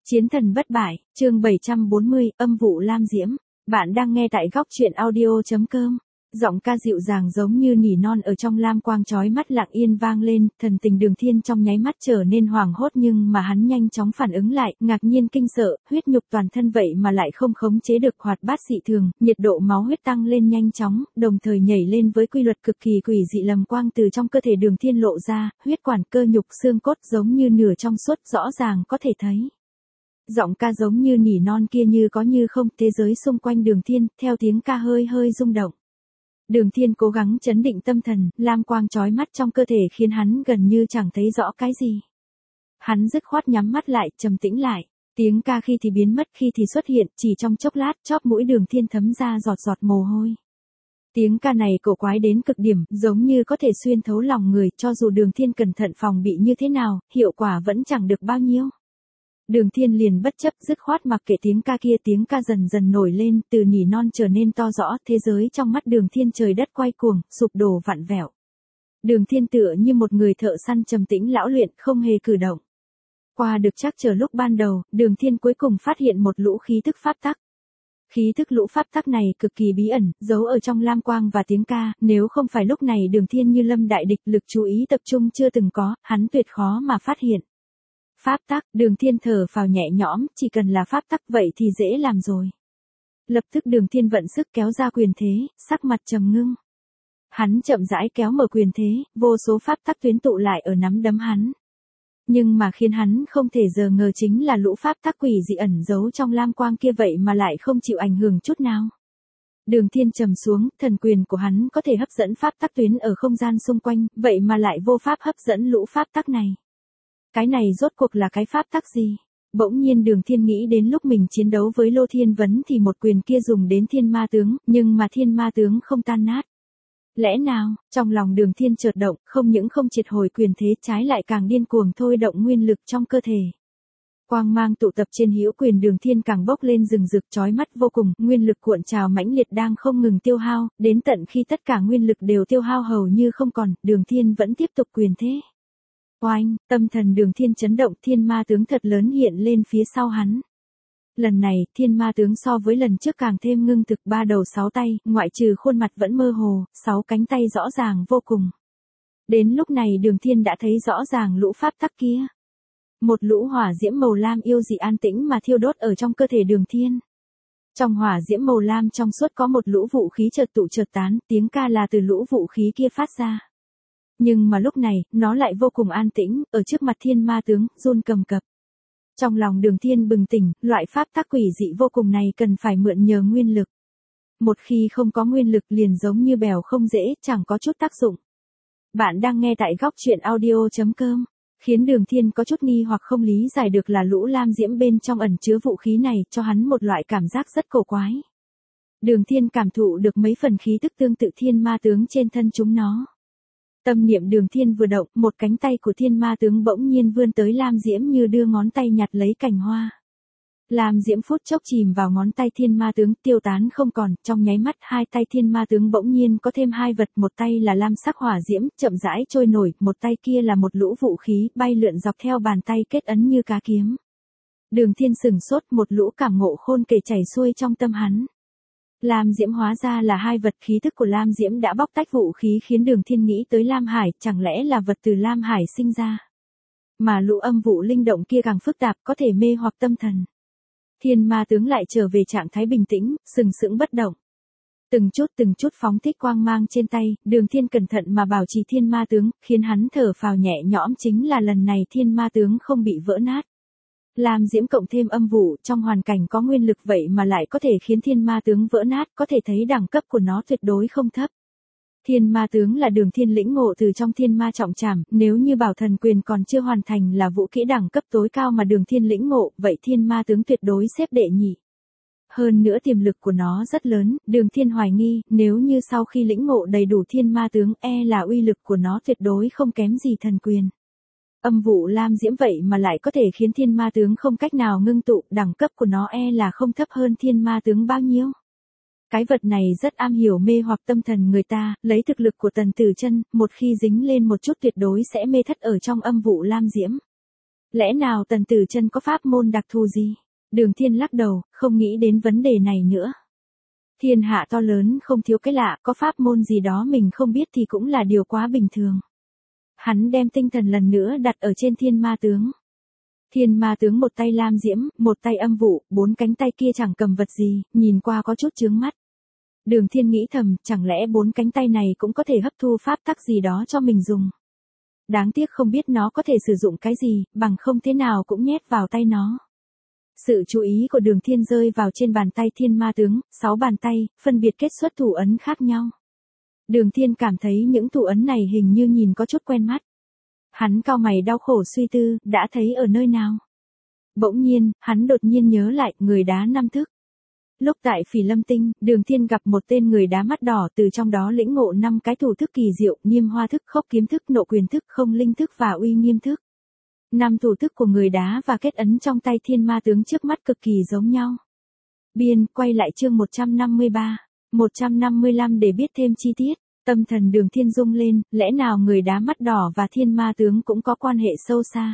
Chiến thần bất bại, chương 740, âm vụ lam diễm. Bạn đang nghe tại góc truyện audio.com. Giọng ca dịu dàng giống như nỉ non ở trong lam quang chói mắt lặng yên vang lên, thần tình Đường Thiên trong nháy mắt trở nên hoảng hốt nhưng mà hắn nhanh chóng phản ứng lại, ngạc nhiên kinh sợ, huyết nhục toàn thân vậy mà lại không khống chế được hoạt bát dị thường, nhiệt độ máu huyết tăng lên nhanh chóng, đồng thời nhảy lên với quy luật cực kỳ quỷ dị lầm quang từ trong cơ thể Đường Thiên lộ ra, huyết quản cơ nhục xương cốt giống như nửa trong suốt rõ ràng có thể thấy. Giọng ca giống như nỉ non kia như có như không, thế giới xung quanh Đường Thiên, theo tiếng ca hơi hơi rung động. Đường Thiên cố gắng trấn định tâm thần, lam quang chói mắt trong cơ thể khiến hắn gần như chẳng thấy rõ cái gì. Hắn dứt khoát nhắm mắt lại, trầm tĩnh lại. Tiếng ca khi thì biến mất khi thì xuất hiện, chỉ trong chốc lát, chóp mũi Đường Thiên thấm ra giọt giọt mồ hôi. Tiếng ca này cổ quái đến cực điểm, giống như có thể xuyên thấu lòng người, cho dù Đường Thiên cẩn thận phòng bị như thế nào, hiệu quả vẫn chẳng được bao nhiêu. Đường Thiên liền bất chấp dứt khoát mặc kệ tiếng ca dần dần nổi lên, từ nỉ non trở nên to rõ, thế giới trong mắt Đường Thiên trời đất quay cuồng, sụp đổ vặn vẹo. Đường Thiên tựa như một người thợ săn trầm tĩnh lão luyện, không hề cử động. Qua được trắc trở lúc ban đầu, Đường Thiên cuối cùng phát hiện một lũ khí thức pháp tắc. Khí thức lũ pháp tắc này cực kỳ bí ẩn, giấu ở trong lam quang và tiếng ca, nếu không phải lúc này Đường Thiên như lâm đại địch, lực chú ý tập trung chưa từng có, hắn tuyệt khó mà phát hiện. Pháp tắc, Đường Thiên thở phào nhẹ nhõm, chỉ cần là pháp tắc vậy thì dễ làm rồi. Lập tức Đường Thiên vận sức kéo ra quyền thế, sắc mặt trầm ngưng. Hắn chậm rãi kéo mở quyền thế, vô số pháp tắc tuyến tụ lại ở nắm đấm hắn. Nhưng mà khiến hắn không thể giờ ngờ chính là lũ pháp tắc quỷ dị ẩn giấu trong lam quang kia vậy mà lại không chịu ảnh hưởng chút nào. Đường Thiên trầm xuống, thần quyền của hắn có thể hấp dẫn pháp tắc tuyến ở không gian xung quanh, vậy mà lại vô pháp hấp dẫn lũ pháp tắc này. Cái này rốt cuộc là cái pháp tắc gì? Bỗng nhiên Đường Thiên nghĩ đến lúc mình chiến đấu với Lô Thiên Vấn thì một quyền kia dùng đến thiên ma tướng, nhưng mà thiên ma tướng không tan nát. Lẽ nào, trong lòng Đường Thiên chợt động, không những không triệt hồi quyền thế trái lại càng điên cuồng thôi động nguyên lực trong cơ thể. Quang mang tụ tập trên hữu quyền Đường Thiên càng bốc lên rừng rực chói mắt vô cùng, nguyên lực cuộn trào mãnh liệt đang không ngừng tiêu hao, đến tận khi tất cả nguyên lực đều tiêu hao hầu như không còn, Đường Thiên vẫn tiếp tục quyền thế. Oanh, tâm thần Đường Thiên chấn động, thiên ma tướng thật lớn hiện lên phía sau hắn. Lần này, thiên ma tướng so với lần trước càng thêm ngưng thực, 3 đầu 6 tay, ngoại trừ khuôn mặt vẫn mơ hồ, 6 cánh tay rõ ràng vô cùng. Đến lúc này Đường Thiên đã thấy rõ ràng lũ pháp tắc kia. Một lũ hỏa diễm màu lam yêu dị an tĩnh mà thiêu đốt ở trong cơ thể Đường Thiên. Trong hỏa diễm màu lam trong suốt có một lũ vũ khí chợt tụ chợt tán, tiếng ca là từ lũ vũ khí kia phát ra. Nhưng mà lúc này, nó lại vô cùng an tĩnh, ở trước mặt thiên ma tướng, run cầm cập. Trong lòng Đường Thiên bừng tỉnh, loại pháp tắc quỷ dị vô cùng này cần phải mượn nhờ nguyên lực. Một khi không có nguyên lực liền giống như bèo không dễ, chẳng có chút tác dụng. Bạn đang nghe tại góc truyện audio.com. Khiến Đường Thiên có chút nghi hoặc không lý giải được là lũ lam diễm bên trong ẩn chứa vũ khí này cho hắn một loại cảm giác rất cổ quái. Đường Thiên cảm thụ được mấy phần khí tức tương tự thiên ma tướng trên thân chúng nó. Tâm niệm Đường Thiên vừa động, một cánh tay của thiên ma tướng bỗng nhiên vươn tới lam diễm như đưa ngón tay nhặt lấy cành hoa. Lam diễm phút chốc chìm vào ngón tay thiên ma tướng tiêu tán không còn, trong nháy mắt hai tay thiên ma tướng bỗng nhiên có thêm hai vật, một tay là lam sắc hỏa diễm, chậm rãi trôi nổi, một tay kia là một lũ vũ khí, bay lượn dọc theo bàn tay kết ấn như cá kiếm. Đường Thiên sừng sốt, một lũ cảm ngộ khôn kể chảy xuôi trong tâm hắn. Lam diễm hóa ra là hai vật, khí thức của lam diễm đã bóc tách vũ khí khiến Đường Thiên nghĩ tới lam hải, chẳng lẽ là vật từ lam hải sinh ra. Mà lũ âm vụ linh động kia càng phức tạp, có thể mê hoặc tâm thần. Thiên ma tướng lại trở về trạng thái bình tĩnh, sừng sững bất động. Từng chút phóng thích quang mang trên tay, Đường Thiên cẩn thận mà bảo trì thiên ma tướng, khiến hắn thở phào nhẹ nhõm chính là lần này thiên ma tướng không bị vỡ nát. Lam diễm cộng thêm âm vụ trong hoàn cảnh có nguyên lực vậy mà lại có thể khiến thiên ma tướng vỡ nát, có thể thấy đẳng cấp của nó tuyệt đối không thấp. Thiên ma tướng là Đường Thiên lĩnh ngộ từ trong thiên ma trọng trảm, nếu như bảo thần quyền còn chưa hoàn thành là vũ kỹ đẳng cấp tối cao mà Đường Thiên lĩnh ngộ, vậy thiên ma tướng tuyệt đối xếp đệ nhị. Hơn nữa tiềm lực của nó rất lớn, Đường Thiên hoài nghi, nếu như sau khi lĩnh ngộ đầy đủ thiên ma tướng là uy lực của nó tuyệt đối không kém gì thần quyền. Âm vụ lam diễm vậy mà lại có thể khiến thiên ma tướng không cách nào ngưng tụ, đẳng cấp của nó là không thấp hơn thiên ma tướng bao nhiêu. Cái vật này rất am hiểu mê hoặc tâm thần người ta, lấy thực lực của Tần Tử Chân, một khi dính lên một chút tuyệt đối sẽ mê thất ở trong âm vụ lam diễm. Lẽ nào Tần Tử Chân có pháp môn đặc thù gì? Đường Thiên lắc đầu, không nghĩ đến vấn đề này nữa. Thiên hạ to lớn không thiếu cái lạ, có pháp môn gì đó mình không biết thì cũng là điều quá bình thường. Hắn đem tinh thần lần nữa đặt ở trên thiên ma tướng. Thiên ma tướng một tay lam diễm, một tay âm vụ, 4 cánh tay kia chẳng cầm vật gì, nhìn qua có chút chướng mắt. Đường Thiên nghĩ thầm, chẳng lẽ 4 cánh tay này cũng có thể hấp thu pháp tắc gì đó cho mình dùng. Đáng tiếc không biết nó có thể sử dụng cái gì, bằng không thế nào cũng nhét vào tay nó. Sự chú ý của Đường Thiên rơi vào trên bàn tay thiên ma tướng, 6 bàn tay, phân biệt kết xuất thủ ấn khác nhau. Đường Thiên cảm thấy những thủ ấn này hình như nhìn có chút quen mắt. Hắn cau mày đau khổ suy tư, đã thấy ở nơi nào. Bỗng nhiên, hắn đột nhiên nhớ lại, người đá 5 thức. Lúc tại Phỉ Lâm Tinh, Đường Thiên gặp một tên người đá mắt đỏ, từ trong đó lĩnh ngộ 5 cái thủ thức kỳ diệu, Niêm Hoa thức, Khốc Kiếm thức, Nộ Quyền thức, Không Linh thức và Uy Nghiêm thức. 5 thủ thức của người đá và kết ấn trong tay thiên ma tướng trước mắt cực kỳ giống nhau. Biên, quay lại chương 153, 155 để biết thêm chi tiết. Tâm thần Đường Thiên rung lên, lẽ nào người đá mắt đỏ và thiên ma tướng cũng có quan hệ sâu xa.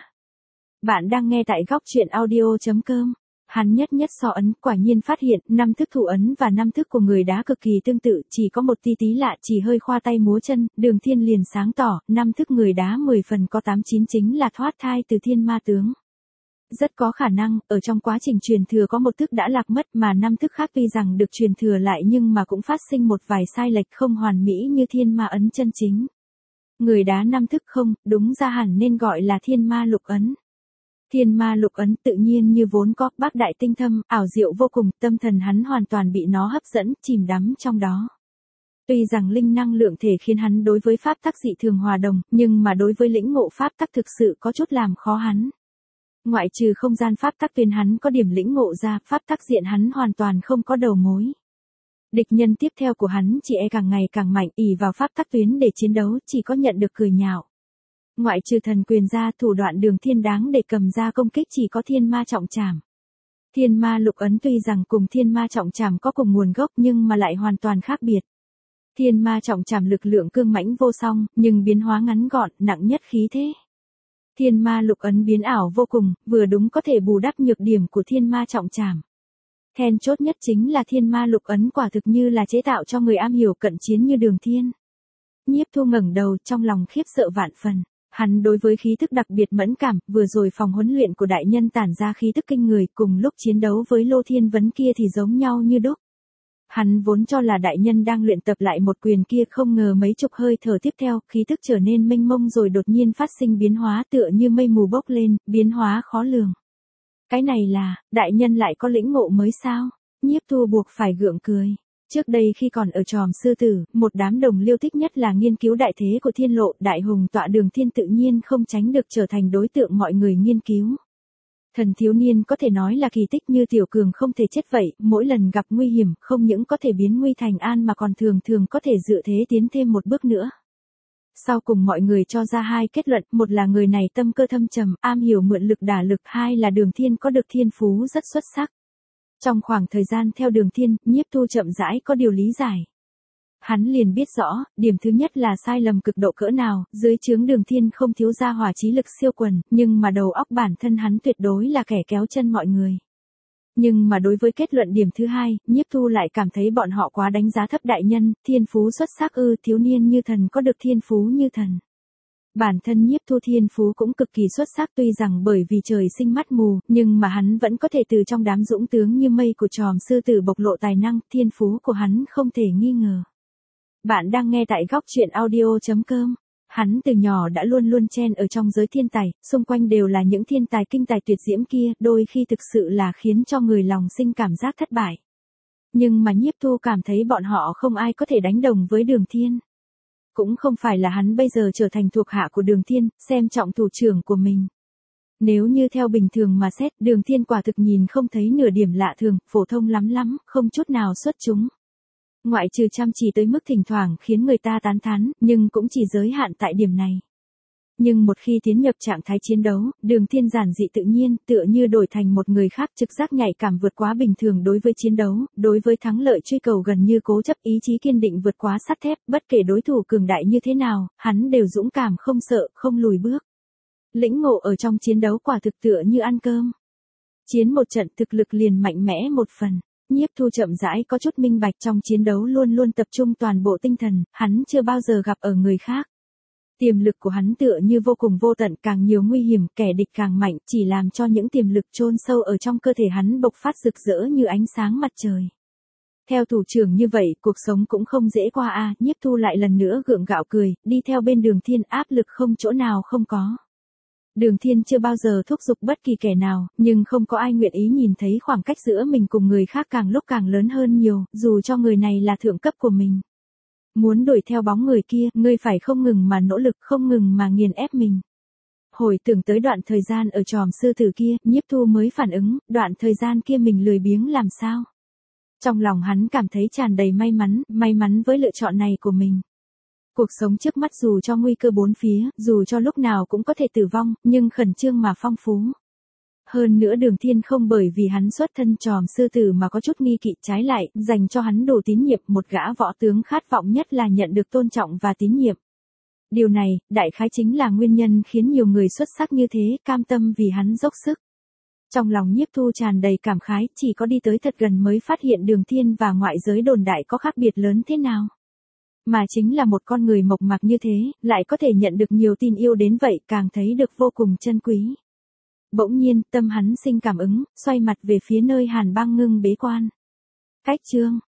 Bạn đang nghe tại góc truyện audio.com. Hắn nhất so ấn, quả nhiên phát hiện 5 thức thủ ấn và 5 thức của người đá cực kỳ tương tự, chỉ có một tí lạ, chỉ hơi khoa tay múa chân. Đường Thiên liền sáng tỏ, 5 thức người đá 10 phần có 8-9 chính là thoát thai từ thiên ma tướng. Rất có khả năng, ở trong quá trình truyền thừa có một thức đã lạc mất, mà 5 thức khác tuy rằng được truyền thừa lại nhưng mà cũng phát sinh một vài sai lệch không hoàn mỹ như thiên ma ấn chân chính. Người đá 5 thức không, đúng ra hẳn nên gọi là thiên ma lục ấn. Thiên ma lục ấn tự nhiên như vốn có, bác đại tinh thâm, ảo diệu vô cùng, tâm thần hắn hoàn toàn bị nó hấp dẫn, chìm đắm trong đó. Tuy rằng linh năng lượng thể khiến hắn đối với pháp tắc dị thường hòa đồng, nhưng mà đối với lĩnh ngộ pháp tắc thực sự có chút làm khó hắn. Ngoại trừ không gian pháp tắc tuyến hắn có điểm lĩnh ngộ ra, pháp tắc diện hắn hoàn toàn không có đầu mối. Địch nhân tiếp theo của hắn chỉ càng ngày càng mạnh, ỷ vào pháp tắc tuyến để chiến đấu, chỉ có nhận được cười nhạo. Ngoại trừ thần quyền ra, thủ đoạn Đường Thiên đáng để cầm ra công kích chỉ có thiên ma trọng trảm. Thiên ma lục ấn tuy rằng cùng thiên ma trọng trảm có cùng nguồn gốc nhưng mà lại hoàn toàn khác biệt. Thiên ma trọng trảm lực lượng cương mãnh vô song, nhưng biến hóa ngắn gọn, nặng nhất khí thế. Thiên ma lục ấn biến ảo vô cùng, vừa đúng có thể bù đắp nhược điểm của thiên ma trọng trảm. Then chốt nhất chính là thiên ma lục ấn quả thực như là chế tạo cho người am hiểu cận chiến như Đường Thiên. Nhiếp Thu ngẩng đầu, trong lòng khiếp sợ vạn phần. Hắn đối với khí tức đặc biệt mẫn cảm, vừa rồi phòng huấn luyện của đại nhân tản ra khí tức kinh người, cùng lúc chiến đấu với Lô Thiên Vấn kia thì giống nhau như đúc. Hắn vốn cho là đại nhân đang luyện tập lại một quyền kia, không ngờ mấy chục hơi thở tiếp theo, khí tức trở nên mênh mông rồi đột nhiên phát sinh biến hóa tựa như mây mù bốc lên, biến hóa khó lường. Cái này là, đại nhân lại có lĩnh ngộ mới sao? Nhiếp Thu buộc phải gượng cười. Trước đây khi còn ở Tròm Sư Tử, một đám đồng liêu thích nhất là nghiên cứu đại thế của thiên lộ, đại hùng tọa Đường Thiên tự nhiên không tránh được trở thành đối tượng mọi người nghiên cứu. Thần thiếu niên có thể nói là kỳ tích như tiểu cường không thể chết vậy, mỗi lần gặp nguy hiểm không những có thể biến nguy thành an mà còn thường có thể dự thế tiến thêm một bước nữa. Sau cùng mọi người cho ra 2 kết luận, một là người này tâm cơ thâm trầm, am hiểu mượn lực đả lực, 2 là Đường Thiên có được thiên phú rất xuất sắc. Trong khoảng thời gian theo Đường Thiên, Nhiếp Thu chậm rãi có điều lý giải. Hắn liền biết rõ, điểm thứ nhất là sai lầm cực độ cỡ nào, dưới trướng Đường Thiên không thiếu gia hỏa trí lực siêu quần, nhưng mà đầu óc bản thân hắn tuyệt đối là kẻ kéo chân mọi người. Nhưng mà đối với kết luận điểm thứ hai, Nhiếp Thu lại cảm thấy bọn họ quá đánh giá thấp đại nhân, thiên phú xuất sắc thiếu niên như thần có được thiên phú như thần. Bản thân Nhiếp Thu thiên phú cũng cực kỳ xuất sắc, tuy rằng bởi vì trời sinh mắt mù, nhưng mà hắn vẫn có thể từ trong đám dũng tướng như mây của Tròm Sư Tử bộc lộ tài năng, thiên phú của hắn không thể nghi ngờ. Bạn đang nghe tại góc truyện audio.com. Hắn từ nhỏ đã luôn chen ở trong giới thiên tài, xung quanh đều là những thiên tài kinh tài tuyệt diễm kia, đôi khi thực sự là khiến cho người lòng sinh cảm giác thất bại. Nhưng mà Nhiếp Thu cảm thấy bọn họ không ai có thể đánh đồng với Đường Thiên. Cũng không phải là hắn bây giờ trở thành thuộc hạ của Đường Thiên, xem trọng thủ trưởng của mình. Nếu như theo bình thường mà xét, Đường Thiên quả thực nhìn không thấy nửa điểm lạ thường, phổ thông lắm, không chút nào xuất chúng. Ngoại trừ chăm chỉ tới mức thỉnh thoảng khiến người ta tán thán, nhưng cũng chỉ giới hạn tại điểm này. Nhưng một khi tiến nhập trạng thái chiến đấu, Đường Thiên giản dị tự nhiên, tựa như đổi thành một người khác, trực giác nhạy cảm vượt quá bình thường đối với chiến đấu, đối với thắng lợi truy cầu gần như cố chấp, ý chí kiên định vượt quá sắt thép, bất kể đối thủ cường đại như thế nào, hắn đều dũng cảm không sợ, không lùi bước. Lĩnh ngộ ở trong chiến đấu quả thực tựa như ăn cơm. Chiến một trận thực lực liền mạnh mẽ một phần. Nhiếp Thu chậm rãi có chút minh bạch trong chiến đấu luôn luôn tập trung toàn bộ tinh thần, hắn chưa bao giờ gặp ở người khác. Tiềm lực của hắn tựa như vô cùng vô tận, càng nhiều nguy hiểm, kẻ địch càng mạnh, chỉ làm cho những tiềm lực chôn sâu ở trong cơ thể hắn bộc phát rực rỡ như ánh sáng mặt trời. Theo thủ trưởng như vậy, cuộc sống cũng không dễ qua a. Nhiếp Thu lại lần nữa gượng gạo cười, đi theo bên Đường Thiên, áp lực không chỗ nào không có. Đường Thiên chưa bao giờ thúc giục bất kỳ kẻ nào, nhưng không có ai nguyện ý nhìn thấy khoảng cách giữa mình cùng người khác càng lúc càng lớn hơn nhiều, dù cho người này là thượng cấp của mình. Muốn đuổi theo bóng người kia, ngươi phải không ngừng mà nỗ lực, không ngừng mà nghiền ép mình. Hồi tưởng tới đoạn thời gian ở Tròm Sư Tử kia, Nhiếp Thu mới phản ứng, đoạn thời gian kia mình lười biếng làm sao. Trong lòng hắn cảm thấy tràn đầy may mắn với lựa chọn này của mình. Cuộc sống trước mắt dù cho nguy cơ bốn phía, dù cho lúc nào cũng có thể tử vong, nhưng khẩn trương mà phong phú. Hơn nữa Đường Thiên không bởi vì hắn xuất thân Tròm Sư Tử mà có chút nghi kỵ, trái lại, dành cho hắn đủ tín nhiệm, một gã võ tướng khát vọng nhất là nhận được tôn trọng và tín nhiệm. Điều này, đại khái chính là nguyên nhân khiến nhiều người xuất sắc như thế, cam tâm vì hắn dốc sức. Trong lòng Nhiếp Thu tràn đầy cảm khái, chỉ có đi tới thật gần mới phát hiện Đường Thiên và ngoại giới đồn đại có khác biệt lớn thế nào. Mà chính là một con người mộc mạc như thế, lại có thể nhận được nhiều tin yêu đến vậy, càng thấy được vô cùng chân quý. Bỗng nhiên, tâm hắn sinh cảm ứng, xoay mặt về phía nơi Hàn Băng Ngưng bế quan. Cách chương